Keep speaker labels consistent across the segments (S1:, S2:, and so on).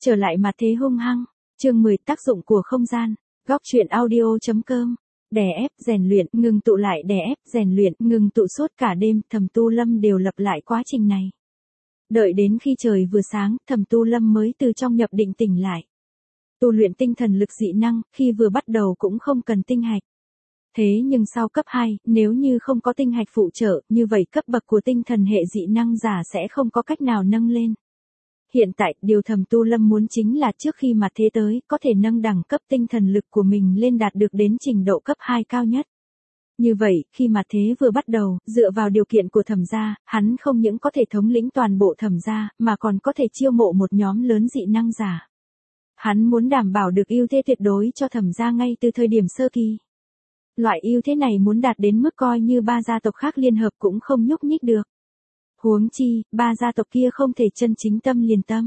S1: Trở lại mà thế hung hăng. Chương 10 tác dụng của không gian. Góc truyện audio.com. Đè ép, rèn luyện, ngừng tụ lại, đè ép, rèn luyện, ngừng tụ suốt cả đêm, Thẩm Tu Lâm đều lặp lại quá trình này. Đợi đến khi trời vừa sáng, Thẩm Tu Lâm mới từ trong nhập định tỉnh lại. Tu luyện tinh thần lực dị năng, khi vừa bắt đầu cũng không cần tinh hạch. Thế nhưng sau cấp 2, nếu như không có tinh hạch phụ trợ, như vậy cấp bậc của tinh thần hệ dị năng giả sẽ không có cách nào nâng lên. Hiện tại, điều Thẩm Tu Lâm muốn chính là trước khi mà thế tới, có thể nâng đẳng cấp tinh thần lực của mình lên đạt được đến trình độ cấp 2 cao nhất. Như vậy, khi mà thế vừa bắt đầu, dựa vào điều kiện của Thẩm gia, hắn không những có thể thống lĩnh toàn bộ Thẩm gia, mà còn có thể chiêu mộ một nhóm lớn dị năng giả. Hắn muốn đảm bảo được ưu thế tuyệt đối cho Thẩm gia ngay từ thời điểm sơ kỳ. Loại ưu thế này muốn đạt đến mức coi như ba gia tộc khác liên hợp cũng không nhúc nhích được. Huống chi, ba gia tộc kia không thể chân chính tâm liền tâm.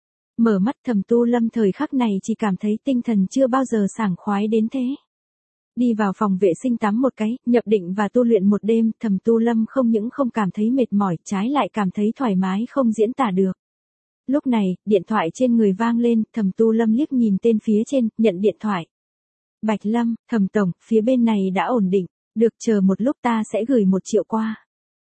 S1: Mở mắt Thẩm Tu Lâm thời khắc này chỉ cảm thấy tinh thần chưa bao giờ sảng khoái đến thế. Đi vào phòng vệ sinh tắm một cái, nhập định và tu luyện một đêm, Thẩm Tu Lâm không những không cảm thấy mệt mỏi, trái lại cảm thấy thoải mái không diễn tả được. Lúc này, điện thoại trên người vang lên, Thẩm Tu Lâm liếc nhìn tên phía trên, nhận điện thoại. Bạch Lâm, Thẩm tổng, phía bên này đã ổn định, được, chờ một lúc ta sẽ gửi 1 triệu qua.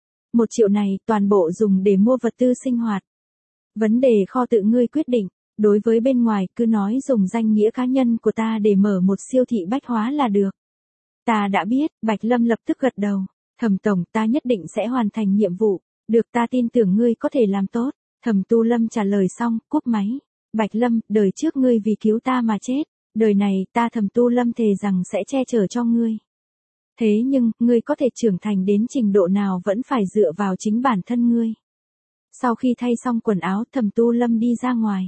S1: 1 triệu này toàn bộ dùng để mua vật tư sinh hoạt. Vấn đề kho tự ngươi quyết định, đối với bên ngoài cứ nói dùng danh nghĩa cá nhân của ta để mở một siêu thị bách hóa là được. Ta đã biết, Bạch Lâm lập tức gật đầu. Thẩm tổng, ta nhất định sẽ hoàn thành nhiệm vụ, được, ta tin tưởng ngươi có thể làm tốt. Thẩm Tu Lâm trả lời xong, cúp máy. Bạch Lâm, đời trước ngươi vì cứu ta mà chết, đời này ta Thẩm Tu Lâm thề rằng sẽ che chở cho ngươi. Thế nhưng, ngươi có thể trưởng thành đến trình độ nào vẫn phải dựa vào chính bản thân ngươi. Sau khi thay xong quần áo, Thẩm Tu Lâm đi ra ngoài.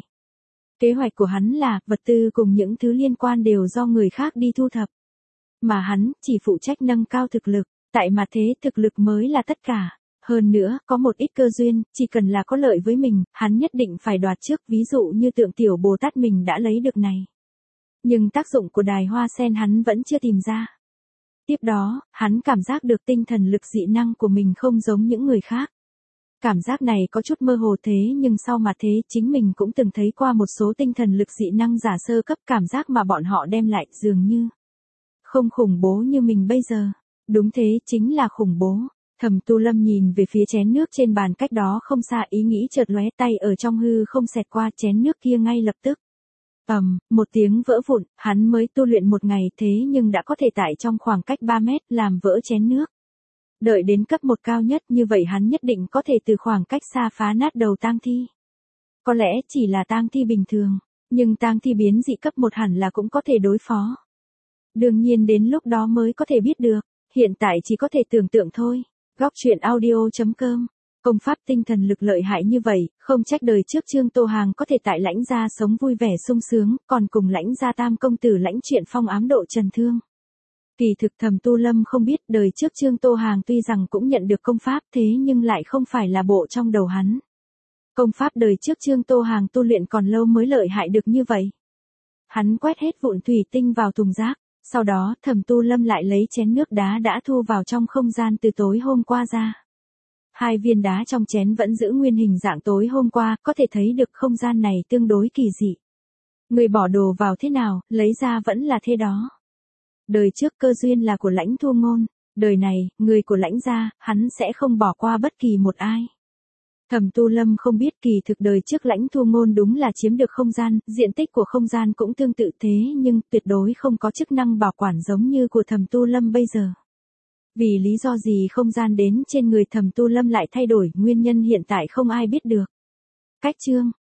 S1: Kế hoạch của hắn là, vật tư cùng những thứ liên quan đều do người khác đi thu thập. Mà hắn, chỉ phụ trách nâng cao thực lực, tại mà thế thực lực mới là tất cả. Hơn nữa, có một ít cơ duyên, chỉ cần là có lợi với mình, hắn nhất định phải đoạt trước, ví dụ như Tượng Tiểu Bồ Tát mình đã lấy được này. Nhưng tác dụng của đài hoa sen hắn vẫn chưa tìm ra. Tiếp đó, hắn cảm giác được tinh thần lực dị năng của mình không giống những người khác. Cảm giác này có chút mơ hồ thế nhưng sau mà thế chính mình cũng từng thấy qua một số tinh thần lực dị năng giả sơ cấp, cảm giác mà bọn họ đem lại dường như không khủng bố như mình bây giờ. Đúng thế, chính là khủng bố. Thẩm Tu Lâm nhìn về phía chén nước trên bàn cách đó không xa, ý nghĩ chợt lóe, tay ở trong hư không xẹt qua chén nước kia ngay lập tức. Một tiếng vỡ vụn, hắn mới tu luyện 1 ngày thế nhưng đã có thể tại trong khoảng cách 3 mét làm vỡ chén nước. Đợi đến cấp 1 cao nhất như vậy hắn nhất định có thể từ khoảng cách xa phá nát đầu tang thi. Có lẽ chỉ là tang thi bình thường, nhưng tang thi biến dị cấp 1 hẳn là cũng có thể đối phó. Đương nhiên đến lúc đó mới có thể biết được, hiện tại chỉ có thể tưởng tượng thôi. Góc truyện audio.com. Công pháp tinh thần lực lợi hại như vậy, không trách đời trước Trương Tô Hàng có thể tại Lãnh gia sống vui vẻ sung sướng, còn cùng Lãnh gia tam công tử Lãnh Chuyện Phong ám độ trần thương. Kỳ thực Thẩm Tu Lâm không biết đời trước Trương Tô Hàng tuy rằng cũng nhận được công pháp thế nhưng lại không phải là bộ trong đầu hắn. Công pháp đời trước Trương Tô Hàng tu luyện còn lâu mới lợi hại được như vậy. Hắn quét hết vụn thủy tinh vào thùng rác, sau đó Thẩm Tu Lâm lại lấy chén nước đá đã thu vào trong không gian từ tối hôm qua ra. 2 viên đá trong chén vẫn giữ nguyên hình dạng tối hôm qua, có thể thấy được không gian này tương đối kỳ dị. Người bỏ đồ vào thế nào, lấy ra vẫn là thế đó. Đời trước cơ duyên là của Lãnh Thu Ngôn, đời này, người của Lãnh gia, hắn sẽ không bỏ qua bất kỳ một ai. Thẩm Tu Lâm không biết kỳ thực đời trước Lãnh Thu Ngôn đúng là chiếm được không gian, diện tích của không gian cũng tương tự thế nhưng tuyệt đối không có chức năng bảo quản giống như của Thẩm Tu Lâm bây giờ. Vì lý do gì không gian đến trên người Thẩm Tu Lâm lại thay đổi, nguyên nhân hiện tại không ai biết được. Cách chương